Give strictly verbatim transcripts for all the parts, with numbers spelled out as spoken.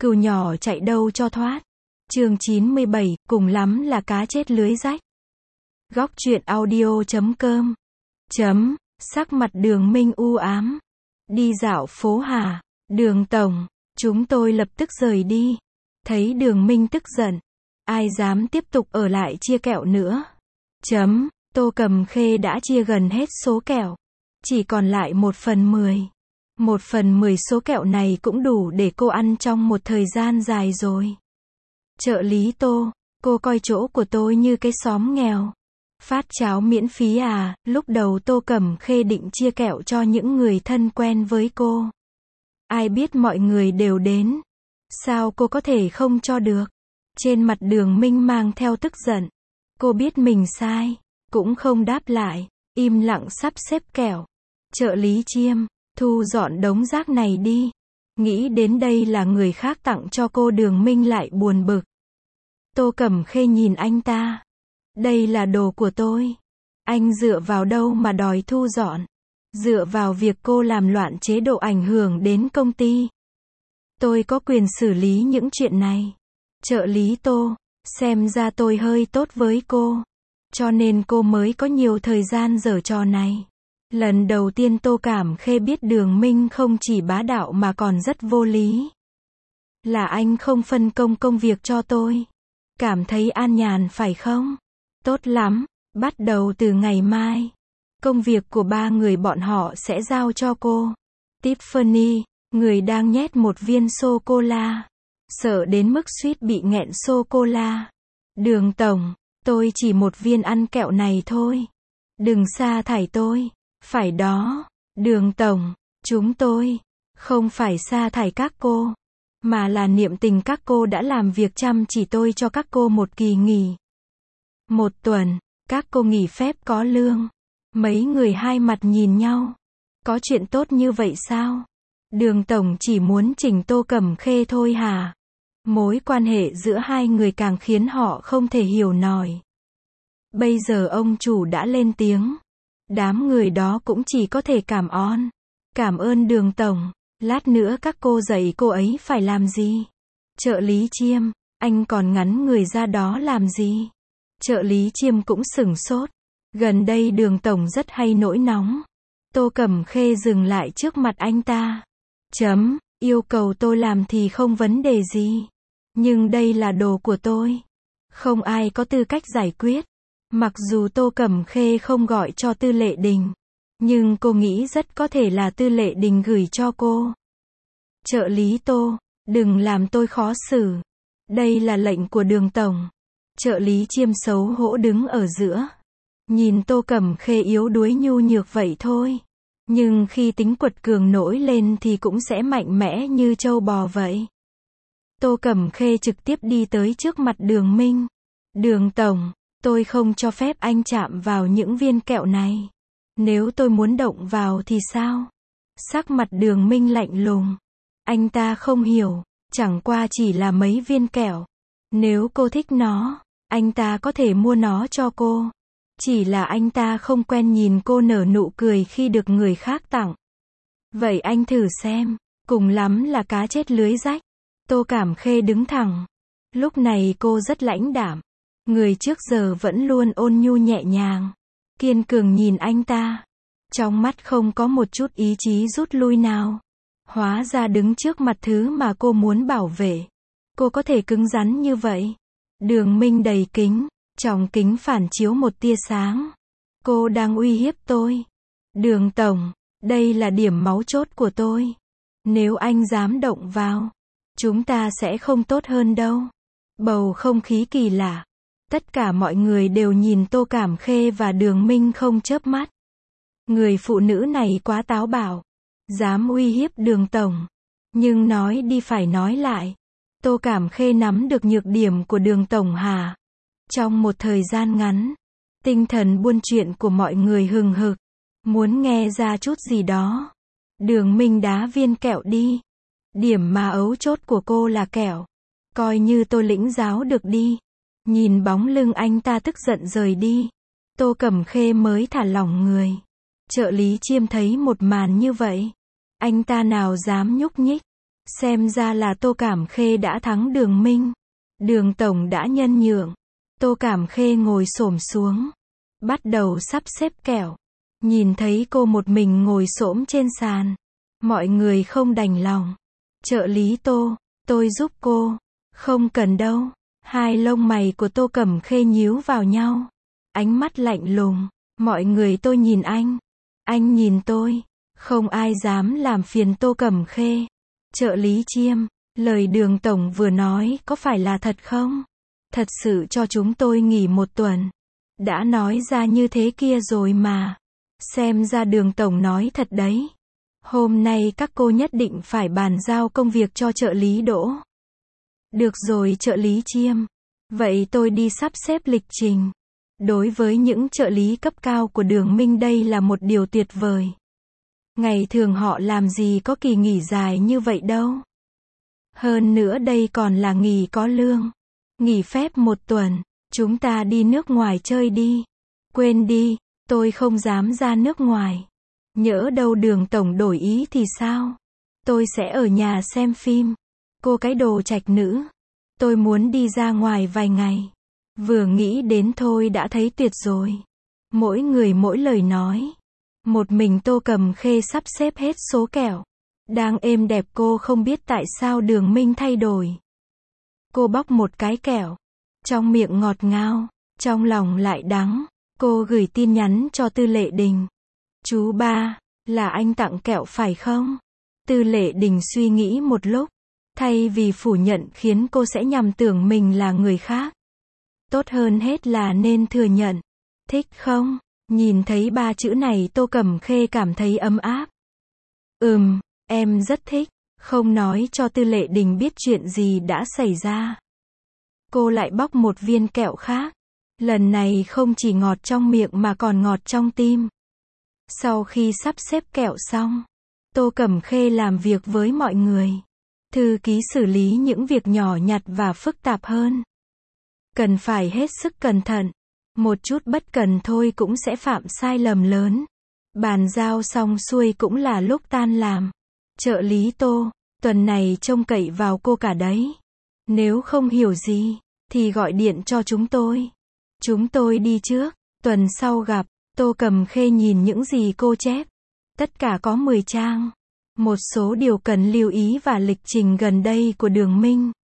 Cừu nhỏ chạy đâu cho thoát. Chương chín mươi bảy, cùng lắm là cá chết lưới rách. Góc truyện audio chấm com. Chấm, sắc mặt Đường Minh u ám. Đi dạo phố hả? Đường tổng, chúng tôi lập tức rời đi. Thấy Đường Minh tức giận. Ai dám tiếp tục ở lại chia kẹo nữa. Chấm, Tô Cầm Khê đã chia gần hết số kẹo. Chỉ còn lại một phần mười. Một phần mười số kẹo này cũng đủ để cô ăn trong một thời gian dài rồi. Trợ lý Tô, cô coi chỗ của tôi như cái xóm nghèo. Phát cháo miễn phí à? Lúc đầu Tô Cầm Khê định chia kẹo cho những người thân quen với cô. Ai biết mọi người đều đến. Sao cô có thể không cho được? Trên mặt Đường Minh mang theo tức giận. Cô biết mình sai, cũng không đáp lại, im lặng sắp xếp kẹo. Trợ lý Chiêm, thu dọn đống rác này đi. Nghĩ đến đây là người khác tặng cho cô, Đường Minh lại buồn bực. Tô Cầm Khê nhìn anh ta. Đây là đồ của tôi. Anh dựa vào đâu mà đòi thu dọn? Dựa vào việc cô làm loạn chế độ ảnh hưởng đến công ty. Tôi có quyền xử lý những chuyện này. Trợ lý Tô, xem ra tôi hơi tốt với cô. Cho nên cô mới có nhiều thời gian giở trò này. Lần đầu tiên Tô Cảm Khê biết Đường Minh không chỉ bá đạo mà còn rất vô lý. Là anh không phân công công việc cho tôi. Cảm thấy an nhàn phải không? Tốt lắm, bắt đầu từ ngày mai. Công việc của ba người bọn họ sẽ giao cho cô. Tiffany, người đang nhét một viên sô-cô-la. Sợ đến mức suýt bị nghẹn sô-cô-la. Đường tổng, tôi chỉ một viên ăn kẹo này thôi. Đừng sa thải tôi. Phải đó, Đường tổng, chúng tôi không phải sa thải các cô, mà là niệm tình các cô đã làm việc chăm chỉ, tôi cho các cô một kỳ nghỉ. Một tuần, các cô nghỉ phép có lương. Mấy người hai mặt nhìn nhau. Có chuyện tốt như vậy sao? Đường tổng chỉ muốn chỉnh Tô Cầm Khê thôi hả? Mối quan hệ giữa hai người càng khiến họ không thể hiểu nổi. Bây giờ ông chủ đã lên tiếng. Đám người đó cũng chỉ có thể cảm ơn. Cảm ơn Đường tổng. Lát nữa các cô dạy cô ấy phải làm gì? Trợ lý Chiêm, anh còn ngắn người ra đó làm gì? Trợ lý Chiêm cũng sửng sốt. Gần đây Đường tổng rất hay nổi nóng. Tô Cầm Khê dừng lại trước mặt anh ta. Chấm, yêu cầu tôi làm thì không vấn đề gì. Nhưng đây là đồ của tôi. Không ai có tư cách giải quyết. Mặc dù Tô Cầm Khê không gọi cho Tư Lệ Đình, nhưng cô nghĩ rất có thể là Tư Lệ Đình gửi cho cô. Trợ lý Tô, đừng làm tôi khó xử. Đây là lệnh của Đường tổng. Trợ lý Chiêm xấu hổ đứng ở giữa. Nhìn Tô Cầm Khê yếu đuối nhu nhược vậy thôi. Nhưng khi tính quật cường nổi lên thì cũng sẽ mạnh mẽ như trâu bò vậy. Tô Cầm Khê trực tiếp đi tới trước mặt Đường Minh. Đường tổng, tôi không cho phép anh chạm vào những viên kẹo này. Nếu tôi muốn động vào thì sao? Sắc mặt Đường Minh lạnh lùng. Anh ta không hiểu, chẳng qua chỉ là mấy viên kẹo. Nếu cô thích nó, anh ta có thể mua nó cho cô. Chỉ là anh ta không quen nhìn cô nở nụ cười khi được người khác tặng. Vậy anh thử xem, cùng lắm là cá chết lưới rách. Tô Cảm Khê đứng thẳng. Lúc này cô rất lãnh đạm. Người trước giờ vẫn luôn ôn nhu nhẹ nhàng. Kiên cường nhìn anh ta. Trong mắt không có một chút ý chí rút lui nào. Hóa ra đứng trước mặt thứ mà cô muốn bảo vệ. Cô có thể cứng rắn như vậy. Đường Minh đầy kính. Trong kính phản chiếu một tia sáng. Cô đang uy hiếp tôi. Đường tổng, đây là điểm máu chốt của tôi. Nếu anh dám động vào, chúng ta sẽ không tốt hơn đâu. Bầu không khí kỳ lạ. Tất cả mọi người đều nhìn Tô Cảm Khê và Đường Minh không chớp mắt. Người phụ nữ này quá táo bạo. Dám uy hiếp Đường tổng. Nhưng nói đi phải nói lại. Tô Cảm Khê nắm được nhược điểm của Đường tổng hả? Trong một thời gian ngắn, tinh thần buôn chuyện của mọi người hừng hực. Muốn nghe ra chút gì đó. Đường Minh đá viên kẹo đi. Điểm mà ấu chốt của cô là kẹo. Coi như tôi lĩnh giáo được đi. Nhìn bóng lưng anh ta tức giận rời đi. Tô Cầm Khê mới thả lỏng người. Trợ lý Chiêm thấy một màn như vậy. Anh ta nào dám nhúc nhích. Xem ra là Tô Cảm Khê đã thắng Đường Minh. Đường tổng đã nhân nhượng. Tô Cảm Khê ngồi xổm xuống, bắt đầu sắp xếp kẹo. Nhìn thấy cô một mình ngồi xổm trên sàn, mọi người không đành lòng. Trợ lý Tô, tôi giúp cô. Không cần đâu. Hai lông mày của Tô Cẩm Khê nhíu vào nhau. Ánh mắt lạnh lùng. Mọi người tôi nhìn anh. Anh nhìn tôi. Không ai dám làm phiền Tô Cẩm Khê. Trợ lý Chiêm, lời Đường tổng vừa nói có phải là thật không? Thật sự cho chúng tôi nghỉ một tuần. Đã nói ra như thế kia rồi mà. Xem ra Đường tổng nói thật đấy. Hôm nay các cô nhất định phải bàn giao công việc cho trợ lý Đỗ. Được rồi trợ lý Chiêm. Vậy tôi đi sắp xếp lịch trình. Đối với những trợ lý cấp cao của Đường Minh đây là một điều tuyệt vời. Ngày thường họ làm gì có kỳ nghỉ dài như vậy đâu. Hơn nữa đây còn là nghỉ có lương. Nghỉ phép một tuần. Chúng ta đi nước ngoài chơi đi. Quên đi, tôi không dám ra nước ngoài. Nhỡ đâu Đường tổng đổi ý thì sao? Tôi sẽ ở nhà xem phim. Cô cái đồ trạch nữ. Tôi muốn đi ra ngoài vài ngày. Vừa nghĩ đến thôi đã thấy tuyệt rồi. Mỗi người mỗi lời nói. Một mình Tô Cẩm Khê sắp xếp hết số kẹo. Đang êm đẹp cô không biết tại sao Đường Minh thay đổi. Cô bóc một cái kẹo. Trong miệng ngọt ngào, trong lòng lại đắng. Cô gửi tin nhắn cho Tư Lệ Đình. Chú ba, là anh tặng kẹo phải không? Tư Lệ Đình suy nghĩ một lúc. Thay vì phủ nhận khiến cô sẽ nhầm tưởng mình là người khác. Tốt hơn hết là nên thừa nhận. Thích không? Nhìn thấy ba chữ này Tô Cẩm Khê cảm thấy ấm áp. Ừm, em rất thích. Không nói cho Tư Lệ Đình biết chuyện gì đã xảy ra. Cô lại bóc một viên kẹo khác. Lần này không chỉ ngọt trong miệng mà còn ngọt trong tim. Sau khi sắp xếp kẹo xong, Tô Cẩm Khê làm việc với mọi người. Thư ký xử lý những việc nhỏ nhặt và phức tạp hơn. Cần phải hết sức cẩn thận. Một chút bất cần thôi cũng sẽ phạm sai lầm lớn. Bàn giao xong xuôi cũng là lúc tan làm. Trợ lý Tô, tuần này trông cậy vào cô cả đấy. Nếu không hiểu gì, thì gọi điện cho chúng tôi. Chúng tôi đi trước, tuần sau gặp. Tô Cẩm Khê nhìn những gì cô chép. Tất cả có mười trang. Một số điều cần lưu ý và lịch trình gần đây của Đường Minh.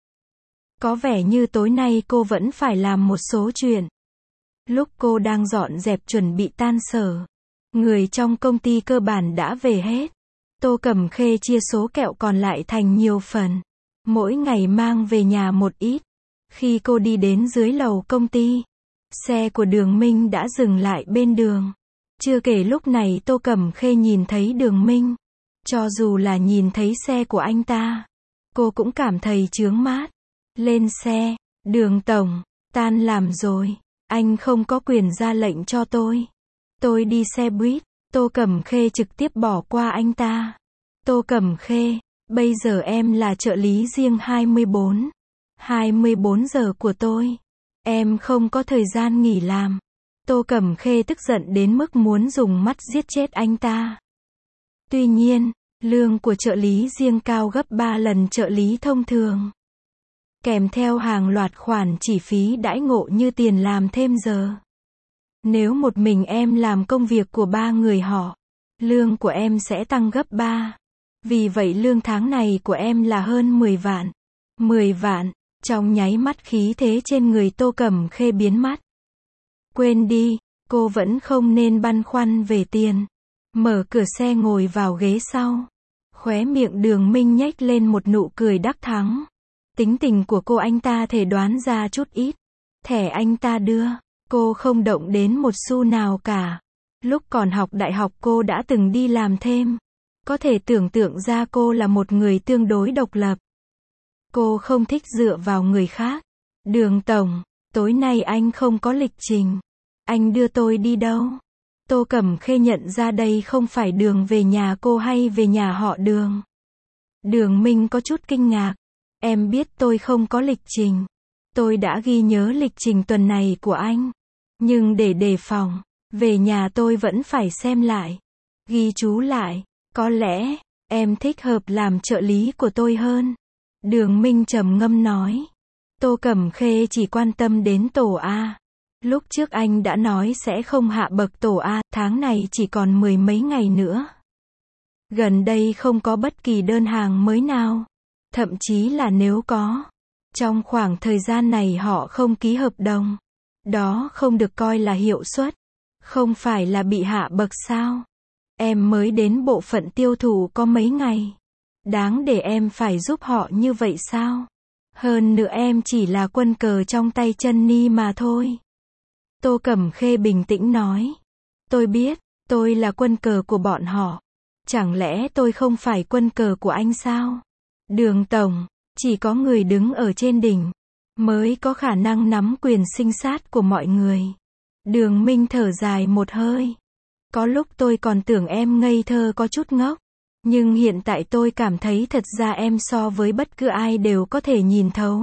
Có vẻ như tối nay cô vẫn phải làm một số chuyện. Lúc cô đang dọn dẹp chuẩn bị tan sở, người trong công ty cơ bản đã về hết. Tô Cẩm Khê chia số kẹo còn lại thành nhiều phần. Mỗi ngày mang về nhà một ít. Khi cô đi đến dưới lầu công ty, xe của Đường Minh đã dừng lại bên đường. Chưa kể lúc này Tô Cẩm Khê nhìn thấy Đường Minh. Cho dù là nhìn thấy xe của anh ta, cô cũng cảm thấy chướng mát. Lên xe, Đường tổng, tan làm rồi. Anh không có quyền ra lệnh cho tôi. Tôi đi xe buýt. Tô Cẩm Khê trực tiếp bỏ qua anh ta. Tô Cẩm Khê, bây giờ em là trợ lý riêng hai mươi bốn. hai mươi bốn giờ của tôi. Em không có thời gian nghỉ làm. Tô Cẩm Khê tức giận đến mức muốn dùng mắt giết chết anh ta. Tuy nhiên, lương của trợ lý riêng cao gấp ba lần trợ lý thông thường. Kèm theo hàng loạt khoản chi phí đãi ngộ như tiền làm thêm giờ. Nếu một mình em làm công việc của ba người họ, lương của em sẽ tăng gấp ba. Vì vậy lương tháng này của em là hơn mười vạn. mười vạn, trong nháy mắt khí thế trên người Tô Cẩm Khê biến mất. Quên đi, cô vẫn không nên băn khoăn về tiền. Mở cửa xe ngồi vào ghế sau. Khóe miệng Đường Minh nhếch lên một nụ cười đắc thắng. Tính tình của cô anh ta thể đoán ra chút ít. Thẻ anh ta đưa, cô không động đến một xu nào cả. Lúc còn học đại học cô đã từng đi làm thêm. Có thể tưởng tượng ra cô là một người tương đối độc lập. Cô không thích dựa vào người khác. Đường tổng, tối nay anh không có lịch trình. Anh đưa tôi đi đâu? Tô Cẩm Khê nhận ra đây không phải đường về nhà cô hay về nhà họ Đường. Đường Minh có chút kinh ngạc. Em biết tôi không có lịch trình. Tôi đã ghi nhớ lịch trình tuần này của anh. Nhưng để đề phòng, về nhà tôi vẫn phải xem lại. Ghi chú lại. Có lẽ, Em thích hợp làm trợ lý của tôi hơn. Đường Minh trầm ngâm nói. Tô Cẩm Khê chỉ quan tâm đến tổ A. Lúc trước anh đã nói sẽ không hạ bậc tổ A, tháng này chỉ còn mười mấy ngày nữa. Gần đây không có bất kỳ đơn hàng mới nào. Thậm chí là nếu có, trong khoảng thời gian này họ không ký hợp đồng. Đó không được coi là hiệu suất. Không phải là bị hạ bậc sao? Em mới đến bộ phận tiêu thụ có mấy ngày. Đáng để em phải giúp họ như vậy sao? Hơn nữa em chỉ là quân cờ trong tay chân ni mà thôi. Tô Cẩm Khê bình tĩnh nói. Tôi biết, tôi là quân cờ của bọn họ. Chẳng lẽ tôi không phải quân cờ của anh sao? Đường Tổng, chỉ có người đứng ở trên đỉnh mới có khả năng nắm quyền sinh sát của mọi người. Đường Minh thở dài một hơi. Có lúc tôi còn tưởng em ngây thơ có chút ngốc. Nhưng hiện tại tôi cảm thấy thật ra em so với bất cứ ai đều có thể nhìn thấu.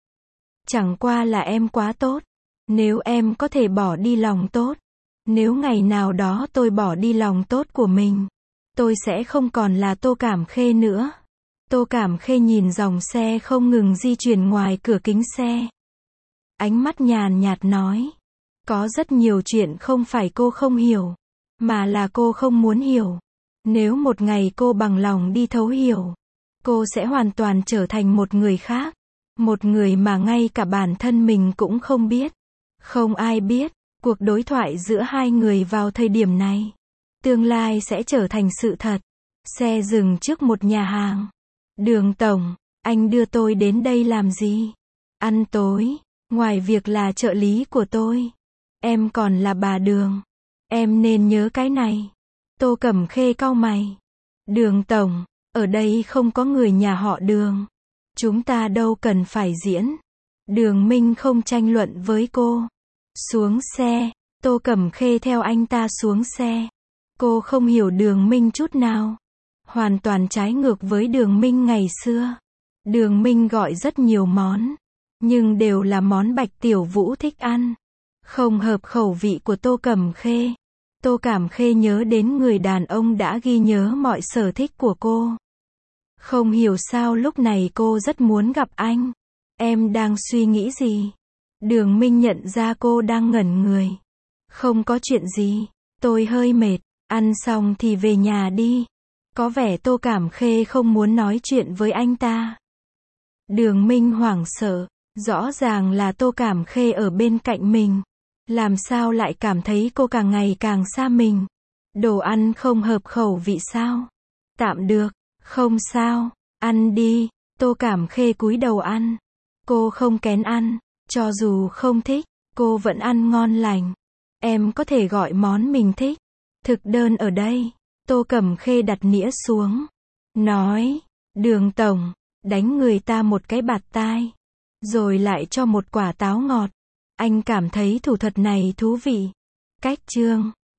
Chẳng qua là em quá tốt. Nếu em có thể bỏ đi lòng tốt. Nếu ngày nào đó tôi bỏ đi lòng tốt của mình. Tôi sẽ không còn là Tô Cẩm Khê nữa. Tô Cẩm Khê nhìn dòng xe không ngừng di chuyển ngoài cửa kính xe. Ánh mắt nhàn nhạt nói. Có rất nhiều chuyện không phải cô không hiểu. Mà là cô không muốn hiểu. Nếu một ngày cô bằng lòng đi thấu hiểu. Cô sẽ hoàn toàn trở thành một người khác. Một người mà ngay cả bản thân mình cũng không biết. Không ai biết. Cuộc đối thoại giữa hai người vào thời điểm này. Tương lai sẽ trở thành sự thật. Xe dừng trước một nhà hàng. Đường Tổng, anh đưa tôi đến đây làm gì? Ăn tối. Ngoài việc là trợ lý của tôi. Em còn là bà Đường. Em nên nhớ cái này. Tô Cẩm Khê cau mày. Đường Tổng, ở đây không có người nhà họ Đường. Chúng ta đâu cần phải diễn. Đường Minh không tranh luận với cô. Xuống xe. Tô Cẩm Khê theo anh ta xuống xe. Cô không hiểu Đường Minh chút nào. Hoàn toàn trái ngược với Đường Minh ngày xưa. Đường Minh gọi rất nhiều món. Nhưng đều là món Bạch Tiểu Vũ thích ăn. Không hợp khẩu vị của Tô Cẩm Khê. Tô Cẩm Khê nhớ đến người đàn ông đã ghi nhớ mọi sở thích của cô. Không hiểu sao lúc này cô rất muốn gặp anh. Em đang suy nghĩ gì? Đường Minh nhận ra cô đang ngẩn người. Không có chuyện gì. Tôi hơi mệt. Ăn xong thì về nhà đi. Có vẻ Tô Cẩm Khê không muốn nói chuyện với anh ta. Đường Minh hoảng sợ. Rõ ràng là Tô Cẩm Khê ở bên cạnh mình. Làm sao lại cảm thấy cô càng ngày càng xa mình? Đồ ăn không hợp khẩu vị sao? Tạm được, không sao, ăn đi. Tô Cẩm Khê cúi đầu ăn. Cô không kén ăn, cho dù không thích, cô vẫn ăn ngon lành. Em có thể gọi món mình thích. Thực đơn ở đây. Tô Cẩm Khê đặt nĩa xuống. Nói, Đường Tổng, đánh người ta một cái bạt tai. Rồi lại cho một quả táo ngọt. Anh cảm thấy thủ thuật này thú vị. Cách chương